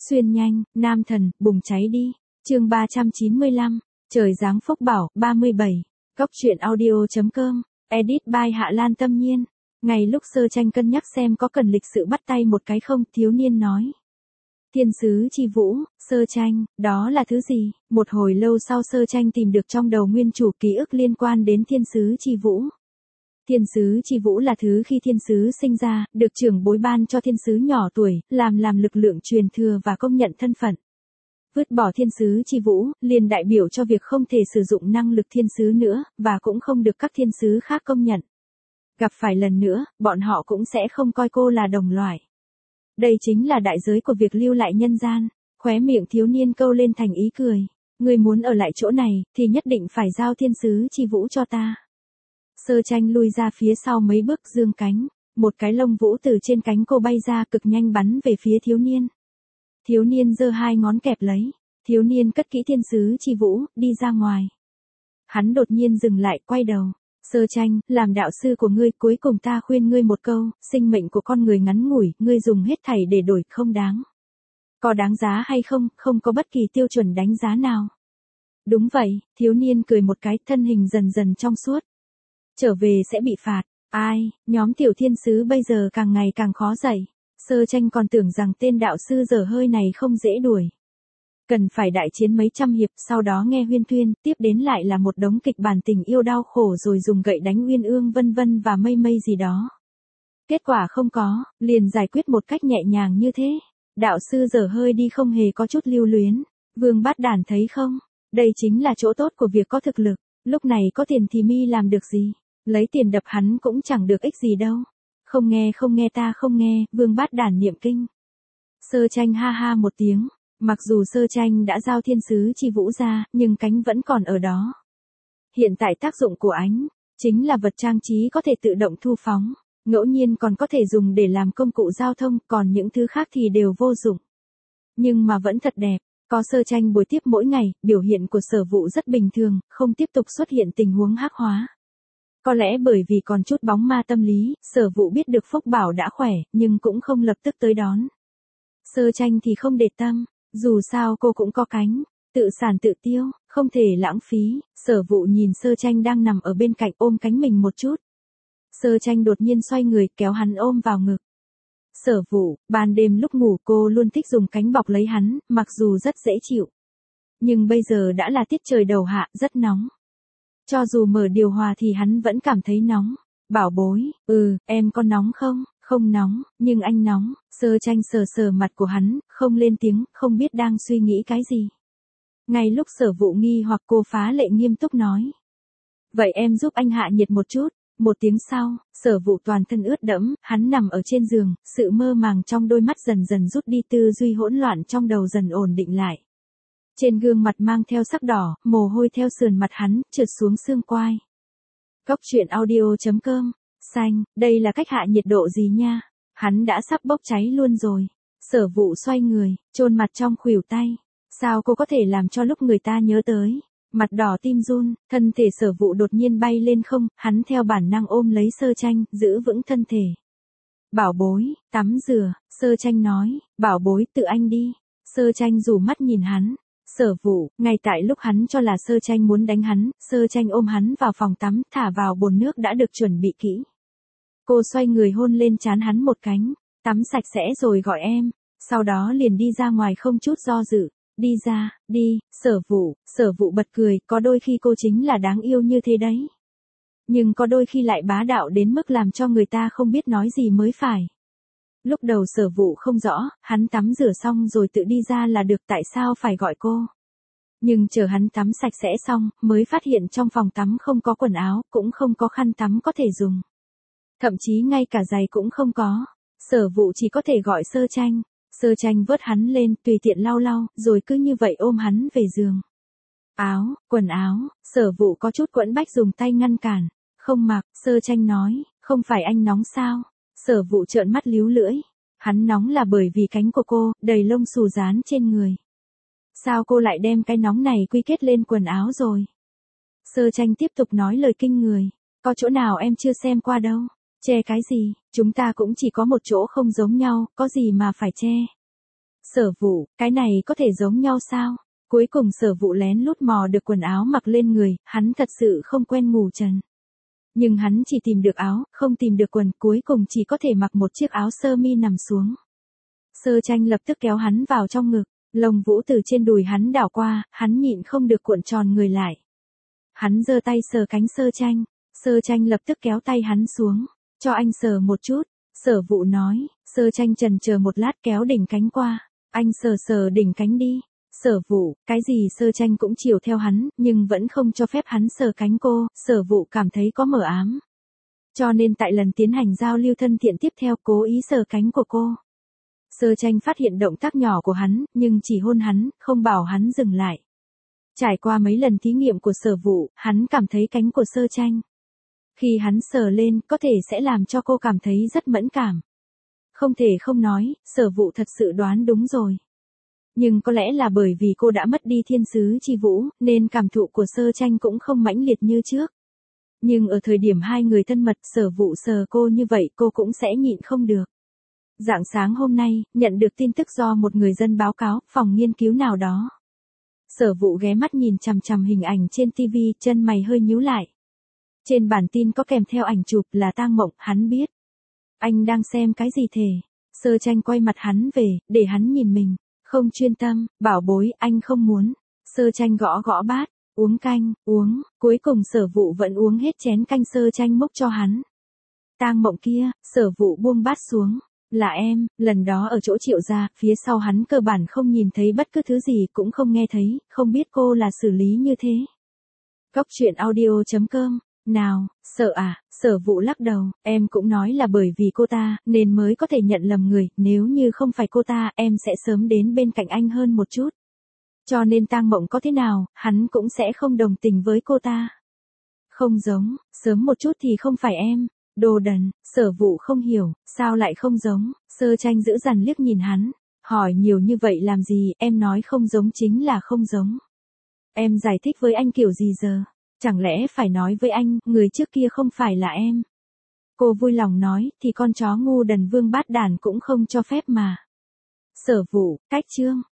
Xuyên nhanh, nam thần, bùng cháy đi. Chương 395, trời giáng phúc bảo, 37. Góc truyện audio.com, edit by Hạ Lan Tâm Nhiên. Ngay lúc Sơ Tranh cân nhắc xem có cần lịch sự bắt tay một cái không, thiếu niên nói. Thiên sứ chi vũ, Sơ Tranh, đó là thứ gì? Một hồi lâu sau Sơ Tranh tìm được trong đầu nguyên chủ ký ức liên quan đến thiên sứ chi vũ. Thiên sứ chi vũ là thứ khi thiên sứ sinh ra, được trưởng bối ban cho thiên sứ nhỏ tuổi, làm lực lượng truyền thừa và công nhận thân phận. Vứt bỏ thiên sứ chi vũ, liền đại biểu cho việc không thể sử dụng năng lực thiên sứ nữa, và cũng không được các thiên sứ khác công nhận. Gặp phải lần nữa, bọn họ cũng sẽ không coi cô là đồng loại. Đây chính là đại giới của việc lưu lại nhân gian. Khóe miệng thiếu niên câu lên thành ý cười. Người muốn ở lại chỗ này, thì nhất định phải giao thiên sứ chi vũ cho ta. Sơ Tranh lui ra phía sau mấy bước dương cánh. Một cái lông vũ từ trên cánh cô bay ra cực nhanh bắn về phía thiếu niên. Thiếu niên giơ hai ngón kẹp lấy. Thiếu niên cất kỹ thiên sứ chi vũ, đi ra ngoài. Hắn đột nhiên dừng lại, quay đầu. Sơ Tranh, làm đạo sư của ngươi, cuối cùng ta khuyên ngươi một câu, sinh mệnh của con người ngắn ngủi, ngươi dùng hết thảy để đổi, không đáng. Có đáng giá hay không, không có bất kỳ tiêu chuẩn đánh giá nào. Đúng vậy, thiếu niên cười một cái, thân hình dần dần trong suốt. Trở về sẽ bị phạt. Ai, nhóm tiểu thiên sứ bây giờ càng ngày càng khó dạy. Sơ Tranh còn tưởng rằng tên đạo sư dở hơi này không dễ đuổi. Cần phải đại chiến mấy trăm hiệp, sau đó nghe huyên thuyên, tiếp đến lại là một đống kịch bản tình yêu đau khổ rồi dùng gậy đánh uyên ương vân vân và mây mây gì đó. Kết quả không có, liền giải quyết một cách nhẹ nhàng như thế. Đạo sư dở hơi đi không hề có chút lưu luyến. Vương Bát Đản thấy không? Đây chính là chỗ tốt của việc có thực lực. Lúc này có tiền thì mi làm được gì? Lấy tiền đập hắn cũng chẳng được ích gì đâu. Không nghe ta không nghe, Vương Bát Đản niệm kinh. Sơ Tranh ha ha một tiếng. Mặc dù Sơ Tranh đã giao thiên sứ chi vũ ra, nhưng cánh vẫn còn ở đó. Hiện tại tác dụng của ánh, chính là vật trang trí có thể tự động thu phóng, ngẫu nhiên còn có thể dùng để làm công cụ giao thông, còn những thứ khác thì đều vô dụng. Nhưng mà vẫn thật đẹp, có Sơ Tranh buổi tiếp mỗi ngày, biểu hiện của Sở Vụ rất bình thường, không tiếp tục xuất hiện tình huống hắc hóa. Có lẽ bởi vì còn chút bóng ma tâm lý, Sở Vụ biết được Phúc Bảo đã khỏe, nhưng cũng không lập tức tới đón. Sơ Tranh thì không để tâm. Dù sao cô cũng có cánh, tự sản tự tiêu, không thể lãng phí. Sở Vụ nhìn Sơ Tranh đang nằm ở bên cạnh, ôm cánh mình một chút. Sơ Tranh đột nhiên xoay người, kéo hắn ôm vào ngực. Sở Vụ, ban đêm lúc ngủ cô luôn thích dùng cánh bọc lấy hắn, mặc dù rất dễ chịu. Nhưng bây giờ đã là tiết trời đầu hạ, rất nóng. Cho dù mở điều hòa thì hắn vẫn cảm thấy nóng. Bảo bối, em có nóng không? Không nóng, nhưng anh nóng. Sơ Tranh sờ sờ mặt của hắn, không lên tiếng, không biết đang suy nghĩ cái gì. Ngay lúc Sở Vụ nghi hoặc, cô phá lệ nghiêm túc nói. Vậy em giúp anh hạ nhiệt một chút. Một tiếng sau, Sở Vụ toàn thân ướt đẫm, hắn nằm ở trên giường, sự mơ màng trong đôi mắt dần dần rút đi, tư duy hỗn loạn trong đầu dần ổn định lại. Trên gương mặt mang theo sắc đỏ, mồ hôi theo sườn mặt hắn, trượt xuống xương quai. Góc truyện audio.com. Xanh, đây là cách hạ nhiệt độ gì nha? Hắn đã sắp bốc cháy luôn rồi. Sở Vụ xoay người, chôn mặt trong khuỷu tay. Sao cô có thể làm cho lúc người ta nhớ tới? Mặt đỏ tim run, thân thể Sở Vụ đột nhiên bay lên không, hắn theo bản năng ôm lấy Sơ Tranh, giữ vững thân thể. Bảo bối, tắm rửa, Sơ Tranh nói, bảo bối tự anh đi. Sơ Tranh rủ mắt nhìn hắn. Sở Vụ, ngay tại lúc hắn cho là Sơ Tranh muốn đánh hắn, Sơ Tranh ôm hắn vào phòng tắm, thả vào bồn nước đã được chuẩn bị kỹ. Cô xoay người hôn lên trán hắn một cánh, tắm sạch sẽ rồi gọi em, sau đó liền đi ra ngoài không chút do dự, đi ra, đi. Sở Vụ bật cười, có đôi khi cô chính là đáng yêu như thế đấy. Nhưng có đôi khi lại bá đạo đến mức làm cho người ta không biết nói gì mới phải. Lúc đầu Sở Vụ không rõ, hắn tắm rửa xong rồi tự đi ra là được, tại sao phải gọi cô. Nhưng chờ hắn tắm sạch sẽ xong, mới phát hiện trong phòng tắm không có quần áo, cũng không có khăn tắm có thể dùng. Thậm chí ngay cả giày cũng không có. Sở Vụ chỉ có thể gọi Sơ Tranh. Sơ Tranh vớt hắn lên, tùy tiện lau lau, rồi cứ như vậy ôm hắn về giường. Quần áo, Sở Vụ có chút quẫn bách dùng tay ngăn cản. Không mặc, Sơ Tranh nói, không phải anh nóng sao? Sở Vụ trợn mắt líu lưỡi. Hắn nóng là bởi vì cánh của cô, đầy lông xù dán trên người. Sao cô lại đem cái nóng này quy kết lên quần áo rồi? Sơ Tranh tiếp tục nói lời kinh người. Có chỗ nào em chưa xem qua đâu. Che cái gì, chúng ta cũng chỉ có một chỗ không giống nhau, có gì mà phải che. Sở Vụ, cái này có thể giống nhau sao? Cuối cùng Sở Vụ lén lút mò được quần áo mặc lên người, hắn thật sự không quen ngủ trần. Nhưng hắn chỉ tìm được áo, không tìm được quần, cuối cùng chỉ có thể mặc một chiếc áo sơ mi nằm xuống. Sơ Tranh lập tức kéo hắn vào trong ngực, lông vũ từ trên đùi hắn đảo qua, hắn nhịn không được cuộn tròn người lại. Hắn giơ tay sờ cánh Sơ Tranh lập tức kéo tay hắn xuống, cho anh sờ một chút, Sở Vụ nói, Sơ Tranh chần chờ một lát kéo đỉnh cánh qua, anh sờ sờ đỉnh cánh đi. Sở Vụ, cái gì Sơ Tranh cũng chiều theo hắn, nhưng vẫn không cho phép hắn sờ cánh cô, Sở Vụ cảm thấy có mờ ám. Cho nên tại lần tiến hành giao lưu thân thiện tiếp theo cố ý sờ cánh của cô. Sơ Tranh phát hiện động tác nhỏ của hắn, nhưng chỉ hôn hắn, không bảo hắn dừng lại. Trải qua mấy lần thí nghiệm của Sở Vụ, hắn cảm thấy cánh của Sơ Tranh. Khi hắn sờ lên, có thể sẽ làm cho cô cảm thấy rất mẫn cảm. Không thể không nói, Sở Vụ thật sự đoán đúng rồi. Nhưng có lẽ là bởi vì cô đã mất đi thiên sứ chi vũ, nên cảm thụ của Sơ Tranh cũng không mãnh liệt như trước. Nhưng ở thời điểm hai người thân mật, Sở Vụ sờ cô như vậy cô cũng sẽ nhịn không được. Rạng sáng hôm nay, nhận được tin tức do một người dân báo cáo, phòng nghiên cứu nào đó. Sở Vụ ghé mắt nhìn chằm chằm hình ảnh trên TV, chân mày hơi nhíu lại. Trên bản tin có kèm theo ảnh chụp là Tang Mộng, hắn biết. Anh đang xem cái gì thể? Sơ Tranh quay mặt hắn về, để hắn nhìn mình. Không chuyên tâm, bảo bối, anh không muốn. Sơ Tranh gõ gõ bát, uống canh, uống, cuối cùng Sở Vụ vẫn uống hết chén canh Sơ Tranh múc cho hắn. Tang Mộng kia, Sở Vụ buông bát xuống. Là em, lần đó ở chỗ Triệu gia, phía sau hắn cơ bản không nhìn thấy bất cứ thứ gì, cũng không nghe thấy, không biết cô là xử lý như thế. Góc truyện audio.com. Nào, sợ à, Sở Vụ lắc đầu, em cũng nói là bởi vì cô ta, nên mới có thể nhận lầm người, nếu như không phải cô ta, em sẽ sớm đến bên cạnh anh hơn một chút. Cho nên Tang Mộng có thế nào, hắn cũng sẽ không đồng tình với cô ta. Không giống, sớm một chút thì không phải em. Đồ đần, Sở Vụ không hiểu, sao lại không giống, Sơ Tranh dữ dằn liếc nhìn hắn, hỏi nhiều như vậy làm gì, em nói không giống chính là không giống. Em giải thích với anh kiểu gì giờ, chẳng lẽ phải nói với anh, người trước kia không phải là em. Cô vui lòng nói, thì con chó ngu đần vương bát đàn cũng không cho phép mà. Sở Vụ, cách chương.